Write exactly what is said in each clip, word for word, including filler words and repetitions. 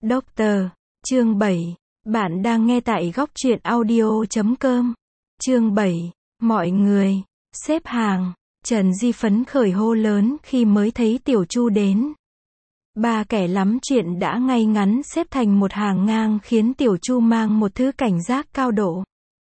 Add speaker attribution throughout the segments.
Speaker 1: Doctor, chương bảy. Bạn đang nghe tại góc truyện audio chấm com. Chương bảy. Mọi người, xếp hàng. Trần Di phấn khởi hô lớn khi mới thấy Tiểu Chu đến. Ba kẻ lắm chuyện đã ngay ngắn xếp thành một hàng ngang khiến Tiểu Chu mang một thứ cảnh giác cao độ.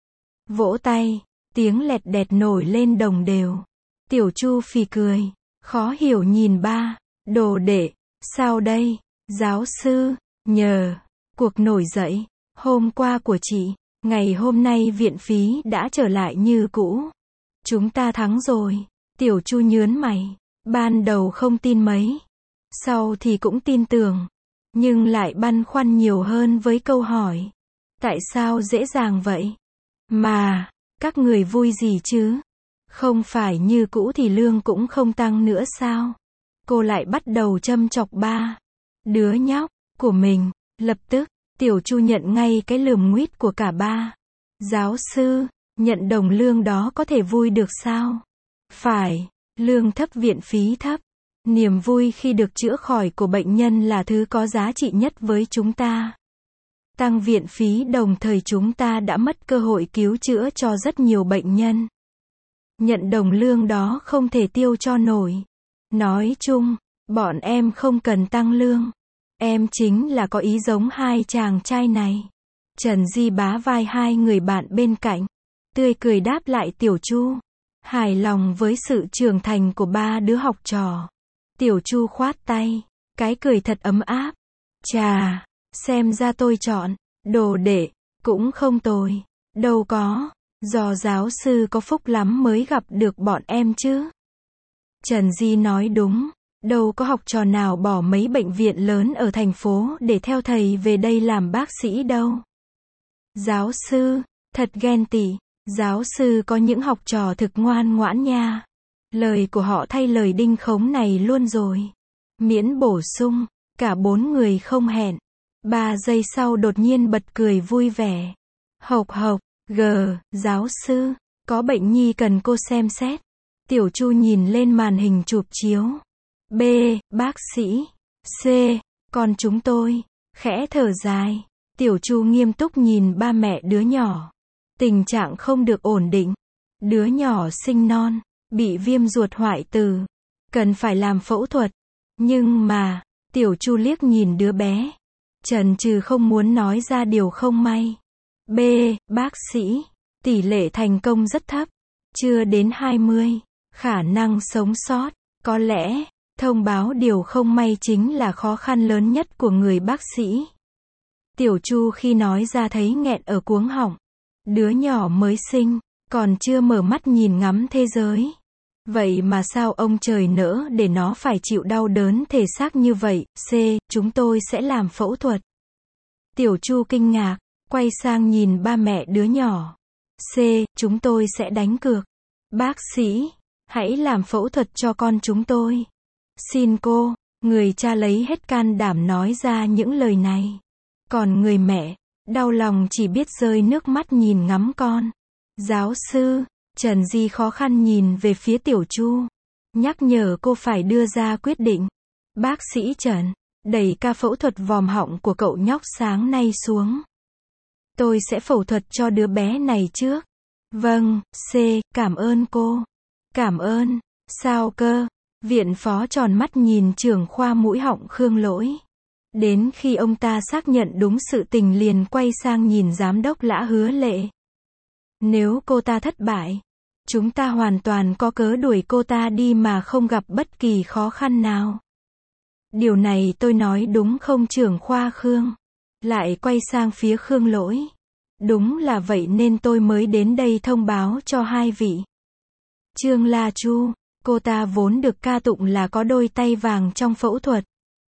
Speaker 1: Vỗ tay, tiếng lẹt đẹt nổi lên đồng đều. Tiểu Chu phì cười, khó hiểu nhìn ba. Đồ đệ, sao đây? Giáo sư, nhờ, cuộc nổi dậy, hôm qua của chị, ngày hôm nay viện phí đã trở lại như cũ. Chúng ta thắng rồi. Tiểu Chu nhớn mày, ban đầu không tin mấy, sau thì cũng tin tưởng, nhưng lại băn khoăn nhiều hơn với câu hỏi. Tại sao dễ dàng vậy? Mà, các người vui gì chứ? Không phải như cũ thì lương cũng không tăng nữa sao? Cô lại bắt đầu châm chọc ba đứa nhóc của mình. Lập tức, Tiểu Chu nhận ngay cái lườm nguýt của cả ba. Giáo sư, nhận đồng lương đó có thể vui được sao? Phải, lương thấp viện phí thấp. Niềm vui khi được chữa khỏi của bệnh nhân là thứ có giá trị nhất với chúng ta. Tăng viện phí đồng thời chúng ta đã mất cơ hội cứu chữa cho rất nhiều bệnh nhân. Nhận đồng lương đó không thể tiêu cho nổi. Nói chung, bọn em không cần tăng lương. Em chính là có ý giống hai chàng trai này. Trần Di bá vai hai người bạn bên cạnh, tươi cười đáp lại Tiểu Chu, hài lòng với sự trưởng thành của ba đứa học trò. Tiểu Chu khoát tay, cái cười thật ấm áp. Chà, xem ra tôi chọn đồ đệ cũng không tồi. Đâu có, do giáo sư có phúc lắm mới gặp được bọn em chứ. Trần Di nói đúng, đâu có học trò nào bỏ mấy bệnh viện lớn ở thành phố để theo thầy về đây làm bác sĩ đâu. Giáo sư, thật ghen tị, giáo sư có những học trò thực ngoan ngoãn nha. Lời của họ thay lời đinh khống này luôn rồi. Miễn bổ sung, cả bốn người không hẹn. Ba giây sau đột nhiên bật cười vui vẻ. Hộc hộc, G, giáo sư, có bệnh nhi cần cô xem xét. Tiểu Chu nhìn lên màn hình chụp chiếu. B, bác sĩ. C, con chúng tôi. Khẽ thở dài. Tiểu Chu nghiêm túc nhìn ba mẹ đứa nhỏ. Tình trạng không được ổn định. Đứa nhỏ sinh non, bị viêm ruột hoại tử, cần phải làm phẫu thuật. Nhưng mà, Tiểu Chu liếc nhìn đứa bé, chần chừ không muốn nói ra điều không may. B, bác sĩ, tỷ lệ thành công rất thấp, chưa đến hai mươi, khả năng sống sót, có lẽ, thông báo điều không may chính là khó khăn lớn nhất của người bác sĩ. Tiểu Chu khi nói ra thấy nghẹn ở cuống họng. Đứa nhỏ mới sinh, còn chưa mở mắt nhìn ngắm thế giới. Vậy mà sao ông trời nỡ để nó phải chịu đau đớn thể xác như vậy? C, chúng tôi sẽ làm phẫu thuật. Tiểu Chu kinh ngạc, quay sang nhìn ba mẹ đứa nhỏ. C, chúng tôi sẽ đánh cược. Bác sĩ, hãy làm phẫu thuật cho con chúng tôi. Xin cô, người cha lấy hết can đảm nói ra những lời này. Còn người mẹ, đau lòng chỉ biết rơi nước mắt nhìn ngắm con. Giáo sư, Trần Di khó khăn nhìn về phía Tiểu Chu, nhắc nhở cô phải đưa ra quyết định. Bác sĩ Trần, đẩy ca phẫu thuật vòm họng của cậu nhóc sáng nay xuống. Tôi sẽ phẫu thuật cho đứa bé này trước. Vâng, C, cảm ơn cô. Cảm ơn, sao cơ? Viện phó tròn mắt nhìn trưởng khoa mũi họng Khương Lỗi. Đến khi ông ta xác nhận đúng sự tình liền quay sang nhìn giám đốc Lã Hứa Lệ. Nếu cô ta thất bại, chúng ta hoàn toàn có cớ đuổi cô ta đi mà không gặp bất kỳ khó khăn nào. Điều này tôi nói đúng không trưởng khoa Khương? Lại quay sang phía Khương Lỗi. Đúng là vậy nên tôi mới đến đây thông báo cho hai vị. Trương La Chu, cô ta vốn được ca tụng là có đôi tay vàng trong phẫu thuật.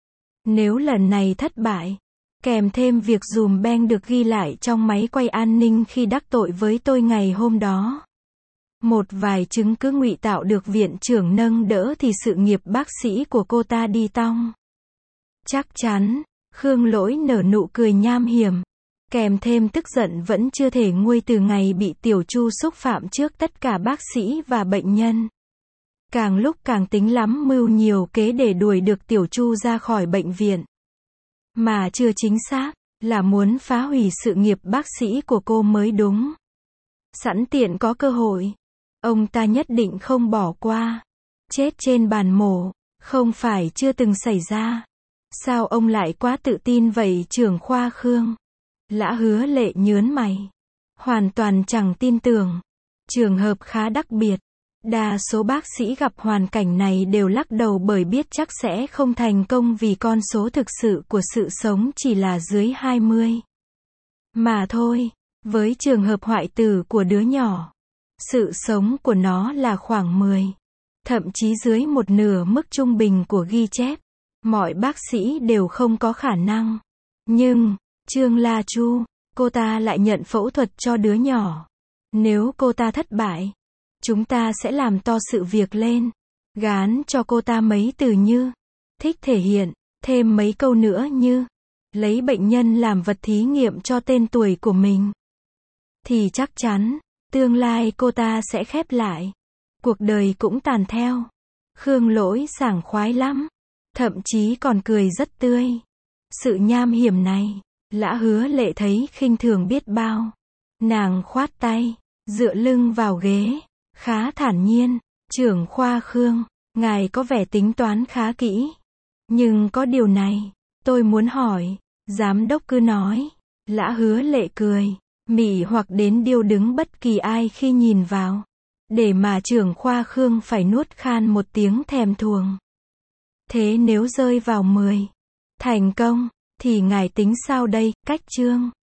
Speaker 1: Nếu lần này thất bại, kèm thêm việc dùm beng được ghi lại trong máy quay an ninh khi đắc tội với tôi ngày hôm đó. Một vài chứng cứ ngụy tạo được viện trưởng nâng đỡ thì sự nghiệp bác sĩ của cô ta đi tong. Chắc chắn, Khương Lỗi nở nụ cười nham hiểm, kèm thêm tức giận vẫn chưa thể nguôi từ ngày bị Tiểu Chu xúc phạm trước tất cả bác sĩ và bệnh nhân. Càng lúc càng tính lắm mưu nhiều kế để đuổi được Tiểu Chu ra khỏi bệnh viện. Mà chưa chính xác, là muốn phá hủy sự nghiệp bác sĩ của cô mới đúng. Sẵn tiện có cơ hội, ông ta nhất định không bỏ qua. Chết trên bàn mổ, không phải chưa từng xảy ra. Sao ông lại quá tự tin vậy trưởng khoa Khương? Lã Hứa Lệ nhớn mày. Hoàn toàn chẳng tin tưởng. Trường hợp khá đặc biệt. Đa số bác sĩ gặp hoàn cảnh này đều lắc đầu bởi biết chắc sẽ không thành công vì con số thực sự của sự sống chỉ là dưới hai mươi. Mà thôi, với trường hợp hoại tử của đứa nhỏ, sự sống của nó là khoảng mười, thậm chí dưới một nửa mức trung bình của ghi chép. Mọi bác sĩ đều không có khả năng. Nhưng, Trương La Chu, cô ta lại nhận phẫu thuật cho đứa nhỏ. Nếu cô ta thất bại, chúng ta sẽ làm to sự việc lên. Gán cho cô ta mấy từ như thích thể hiện, thêm mấy câu nữa như lấy bệnh nhân làm vật thí nghiệm cho tên tuổi của mình. Thì chắc chắn, tương lai cô ta sẽ khép lại. Cuộc đời cũng tàn theo. Khương Lỗi sảng khoái lắm. Thậm chí còn cười rất tươi. Sự nham hiểm này, Lã Hứa Lệ thấy khinh thường biết bao. Nàng khoát tay, dựa lưng vào ghế, khá thản nhiên. Trưởng khoa Khương, ngài có vẻ tính toán khá kỹ. Nhưng có điều này, tôi muốn hỏi. Giám đốc cứ nói. Lã Hứa Lệ cười, mỉ hoặc đến điêu đứng bất kỳ ai khi nhìn vào. Để mà trưởng khoa Khương phải nuốt khan một tiếng thèm thuồng. Thế nếu rơi vào mười thành công, thì ngài tính sao đây, Cách Trương?